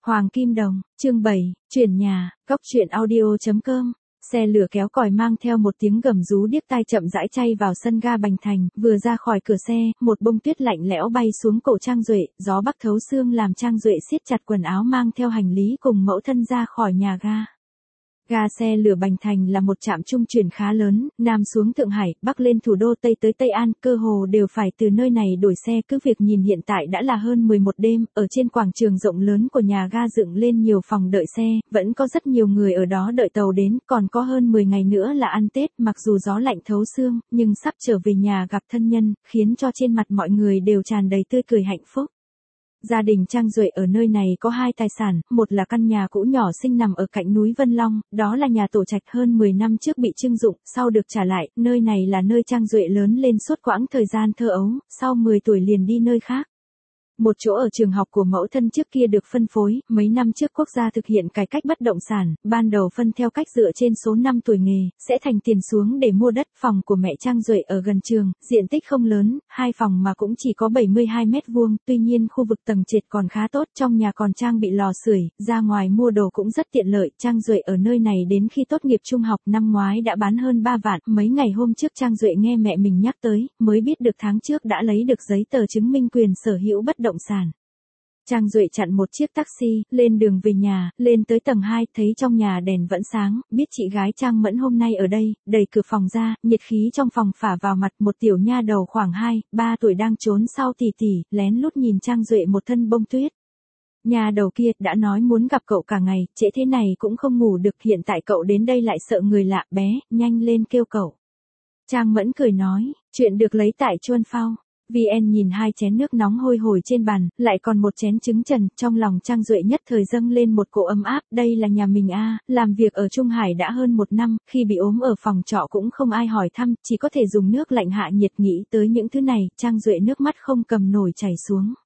Hoàng Kim Đồng, chương 7, chuyển nhà, góc truyện audio.com. Xe lửa kéo còi mang theo một tiếng gầm rú điếc tai chậm rãi chay vào sân ga Bành Thành, vừa ra khỏi cửa xe, một bông tuyết lạnh lẽo bay xuống cổ Trang Duệ, gió bắc thấu xương làm Trang Duệ siết chặt quần áo mang theo hành lý cùng mẫu thân ra khỏi nhà ga. Ga xe lửa Bành Thành là một trạm trung chuyển khá lớn, Nam xuống Thượng Hải, Bắc lên thủ đô, Tây tới Tây An, cơ hồ đều phải từ nơi này đổi xe. Cứ việc nhìn hiện tại đã là hơn 11 đêm, ở trên quảng trường rộng lớn của nhà ga dựng lên nhiều phòng đợi xe, vẫn có rất nhiều người ở đó đợi tàu đến, còn có hơn 10 ngày nữa là ăn Tết, mặc dù gió lạnh thấu xương, nhưng sắp trở về nhà gặp thân nhân, khiến cho trên mặt mọi người đều tràn đầy tươi cười hạnh phúc. Gia đình Trang Duệ ở nơi này có hai tài sản, một là căn nhà cũ nhỏ xinh nằm ở cạnh núi Vân Long, đó là nhà tổ trạch hơn 10 năm trước bị trưng dụng, sau được trả lại, nơi này là nơi Trang Duệ lớn lên suốt quãng thời gian thơ ấu, sau 10 tuổi liền đi nơi khác. Một chỗ ở trường học của mẫu thân trước kia được phân phối, mấy năm trước quốc gia thực hiện cải cách bất động sản, ban đầu phân theo cách dựa trên số năm tuổi nghề, sẽ thành tiền xuống để mua đất. Phòng của mẹ Trang Duệ ở gần trường, diện tích không lớn, 2 phòng mà cũng chỉ có 72 mét vuông, tuy nhiên khu vực tầng trệt còn khá tốt, trong nhà còn trang bị lò sưởi, ra ngoài mua đồ cũng rất tiện lợi. Trang Duệ ở nơi này đến khi tốt nghiệp trung học năm ngoái đã bán hơn 3 vạn, mấy ngày hôm trước Trang Duệ nghe mẹ mình nhắc tới, mới biết được tháng trước đã lấy được giấy tờ chứng minh quyền sở hữu bất động sản. Trang Duệ chặn một chiếc taxi, lên đường về nhà, lên tới tầng 2, thấy trong nhà đèn vẫn sáng, biết chị gái Trang Mẫn hôm nay ở đây, đẩy cửa phòng ra, nhiệt khí trong phòng phả vào mặt. Một tiểu nha đầu khoảng 2-3 tuổi đang trốn sau tỉ tỉ, lén lút nhìn Trang Duệ một thân bông tuyết. Nha đầu kia đã nói muốn gặp cậu cả ngày, trễ thế này cũng không ngủ được, hiện tại cậu đến đây lại sợ người lạ, bé, nhanh lên kêu cậu. Trang Mẫn cười nói, chuyện được lấy tại Chuân Phao. VN nhìn 2 chén nước nóng hôi hổi trên bàn, lại còn một chén trứng trần, trong lòng Trang Duệ nhất thời dâng lên một cỗ ấm áp. Đây là nhà mình à, làm việc ở Trung Hải đã hơn 1 năm, khi bị ốm ở phòng trọ cũng không ai hỏi thăm, chỉ có thể dùng nước lạnh hạ nhiệt. Nghĩ tới những thứ này, Trang Duệ nước mắt không cầm nổi chảy xuống.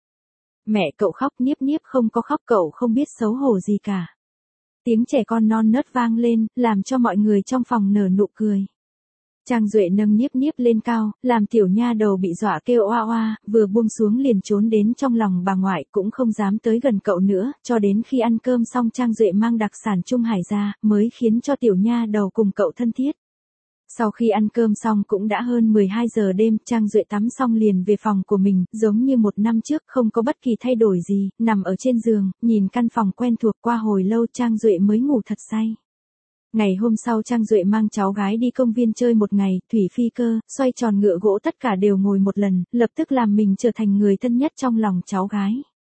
Mẹ cậu khóc, Niếp Niếp không có khóc, cậu không biết xấu hổ gì cả. Tiếng trẻ con non nớt vang lên, làm cho mọi người trong phòng nở nụ cười. Trang Duệ nâng Niếp Niếp lên cao, làm tiểu nha đầu bị dọa kêu oa oa, vừa buông xuống liền trốn đến trong lòng bà ngoại, cũng không dám tới gần cậu nữa, cho đến khi ăn cơm xong Trang Duệ mang đặc sản Trung Hải ra, mới khiến cho tiểu nha đầu cùng cậu thân thiết. Sau khi ăn cơm xong cũng đã hơn 12 giờ đêm, Trang Duệ tắm xong liền về phòng của mình, giống như 1 năm trước, không có bất kỳ thay đổi gì, nằm ở trên giường, nhìn căn phòng quen thuộc. Qua hồi lâu Trang Duệ mới ngủ thật say. Ngày hôm sau Trang Duệ mang cháu gái đi công viên chơi một ngày, thủy phi cơ, xoay tròn ngựa gỗ, tất cả đều ngồi một lần, lập tức làm mình trở thành người thân nhất trong lòng cháu gái.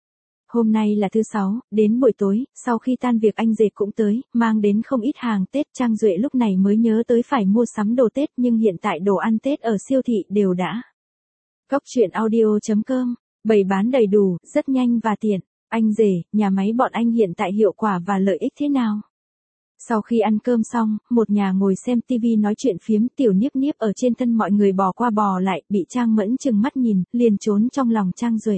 Hôm nay là thứ 6, đến buổi tối, sau khi tan việc anh rể cũng tới, mang đến không ít hàng Tết. Trang Duệ lúc này mới nhớ tới phải mua sắm đồ Tết, nhưng hiện tại đồ ăn Tết ở siêu thị đều đã. Góc truyện audio.com, bày bán đầy đủ, rất nhanh và tiện. Anh rể, nhà máy bọn anh hiện tại hiệu quả và lợi ích thế nào? Sau khi ăn cơm xong, một nhà ngồi xem TV nói chuyện phiếm, tiểu Niếp Niếp ở trên thân mọi người bò qua bò lại, bị Trang Mẫn trừng mắt nhìn, liền trốn trong lòng Trang Duệ.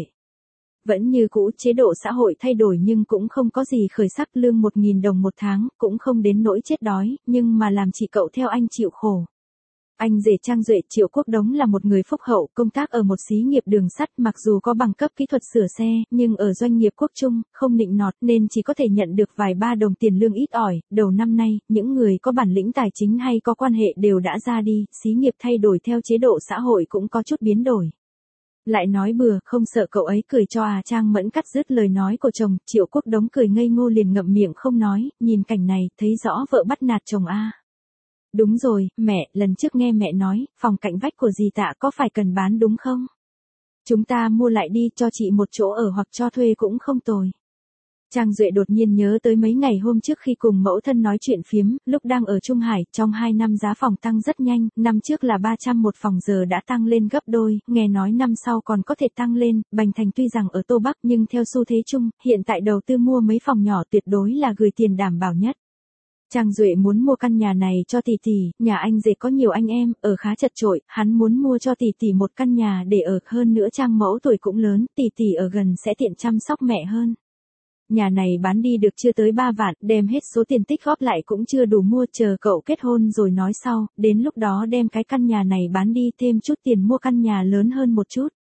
Vẫn như cũ, chế độ xã hội thay đổi nhưng cũng không có gì khởi sắc, lương 1.000 đồng một tháng, cũng không đến nỗi chết đói, nhưng mà làm chị cậu theo anh chịu khổ. Anh rể Trang Duệ Triệu Quốc Đống là một người phúc hậu, công tác ở một xí nghiệp đường sắt, mặc dù có bằng cấp kỹ thuật sửa xe, nhưng ở doanh nghiệp quốc trung, không nịnh nọt nên chỉ có thể nhận được vài 3 đồng tiền lương ít ỏi. Đầu năm nay, những người có bản lĩnh tài chính hay có quan hệ đều đã ra đi, xí nghiệp thay đổi theo chế độ xã hội cũng có chút biến đổi. Lại nói bừa, không sợ cậu ấy cười cho à? Trang Mẫn cắt dứt lời nói của chồng, Triệu Quốc Đống cười ngây ngô liền ngậm miệng không nói, nhìn cảnh này, thấy rõ vợ bắt nạt chồng a. Đúng rồi, mẹ, lần trước nghe mẹ nói, phòng cạnh vách của dì Tạ có phải cần bán đúng không? Chúng ta mua lại đi, cho chị một chỗ ở hoặc cho thuê cũng không tồi. Trang Duệ đột nhiên nhớ tới mấy ngày hôm trước khi cùng mẫu thân nói chuyện phiếm, lúc đang ở Trung Hải, trong 2 năm giá phòng tăng rất nhanh, năm trước là 300 một phòng giờ đã tăng lên gấp đôi, nghe nói năm sau còn có thể tăng lên. Bành Thành tuy rằng ở Tô Bắc nhưng theo xu thế chung, hiện tại đầu tư mua mấy phòng nhỏ tuyệt đối là gửi tiền đảm bảo nhất. Trang Duệ muốn mua căn nhà này cho tỷ tỷ, nhà anh rể có nhiều anh em, ở khá chật chội, hắn muốn mua cho tỷ tỷ một căn nhà để ở, hơn nữa Trang mẫu tuổi cũng lớn, tỷ tỷ ở gần sẽ tiện chăm sóc mẹ hơn. Nhà này bán đi được chưa tới 3 vạn, đem hết số tiền tích góp lại cũng chưa đủ mua, chờ cậu kết hôn rồi nói sau, đến lúc đó đem cái căn nhà này bán đi, thêm chút tiền mua căn nhà lớn hơn một chút.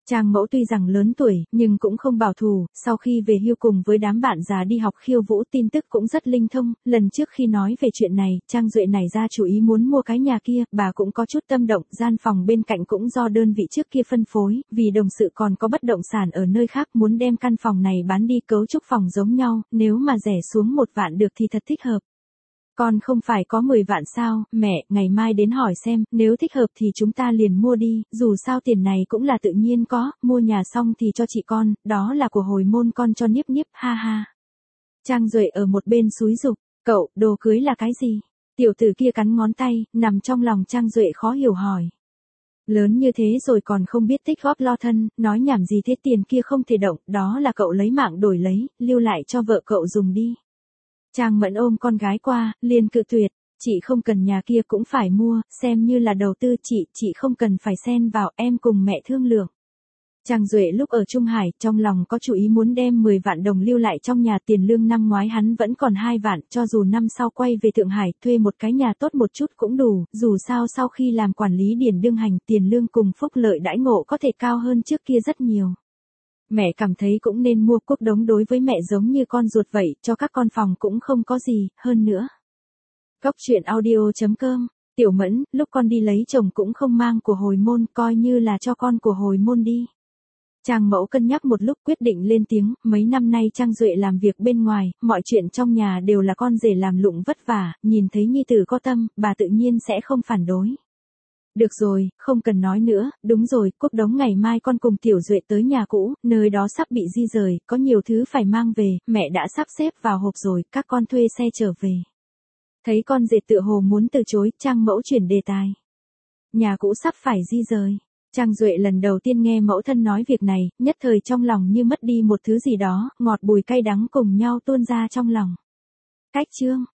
Trang mẫu tuy rằng lớn tuổi, nhưng cũng không bảo thủ, sau khi về hưu cùng với đám bạn già đi học khiêu vũ tin tức cũng rất linh thông, lần trước khi nói về chuyện này, Trang Duệ nảy ra chủ ý muốn mua cái nhà kia, bà cũng có chút tâm động, gian phòng bên cạnh cũng do đơn vị trước kia phân phối, vì đồng sự còn có bất động sản ở nơi khác muốn đem căn phòng này bán đi cấu trúc phòng giống nhau, nếu mà rẻ xuống 1 vạn được thì thật thích hợp. Con không phải có 10 vạn sao, mẹ, ngày mai đến hỏi xem, nếu thích hợp thì chúng ta liền mua đi, dù sao tiền này cũng là tự nhiên có, mua nhà xong thì cho chị con, đó là của hồi môn con cho Niếp Niếp, ha ha. Trang Duệ ở một bên xúi giục, cậu, đồ cưới là cái gì? Tiểu tử kia cắn ngón tay, nằm trong lòng Trang Duệ khó hiểu hỏi. Lớn như thế rồi còn không biết tích góp lo thân, nói nhảm gì thế, tiền kia không thể động, đó là cậu lấy mạng đổi lấy, lưu lại cho vợ cậu dùng đi. Trang Mẫn ôm con gái qua, liền cự tuyệt, chị không cần nhà kia cũng phải mua, xem như là đầu tư, chị không cần phải xen vào, em cùng mẹ thương lượng. Trang Duệ lúc ở Trung Hải, trong lòng có chủ ý muốn đem 10 vạn đồng lưu lại trong nhà, tiền lương năm ngoái hắn vẫn còn 2 vạn, cho dù năm sau quay về Thượng Hải, thuê một cái nhà tốt một chút cũng đủ, dù sao sau khi làm quản lý điển đương hành, tiền lương cùng phúc lợi đãi ngộ có thể cao hơn trước kia rất nhiều. Mẹ cảm thấy cũng nên mua, Quốc Đống đối với mẹ giống như con ruột vậy, cho các con phòng cũng không có gì, hơn nữa. Góc truyện audio.com, Tiểu Mẫn, lúc con đi lấy chồng cũng không mang của hồi môn, coi như là cho con của hồi môn đi. Trang mẫu cân nhắc một lúc quyết định lên tiếng, mấy năm nay Trang Duệ làm việc bên ngoài, mọi chuyện trong nhà đều là con rể làm lụng vất vả, nhìn thấy nhi tử có tâm, bà tự nhiên sẽ không phản đối. Được rồi, không cần nói nữa, đúng rồi, Quốc Đống ngày mai con cùng Tiểu Duệ tới nhà cũ, nơi đó sắp bị di rời, có nhiều thứ phải mang về, mẹ đã sắp xếp vào hộp rồi, các con thuê xe trở về. Thấy con rể tựa hồ muốn từ chối, Trang mẫu chuyển đề tài. Nhà cũ sắp phải di rời. Trang Duệ lần đầu tiên nghe mẫu thân nói việc này, nhất thời trong lòng như mất đi một thứ gì đó, ngọt bùi cay đắng cùng nhau tuôn ra trong lòng. Cách chương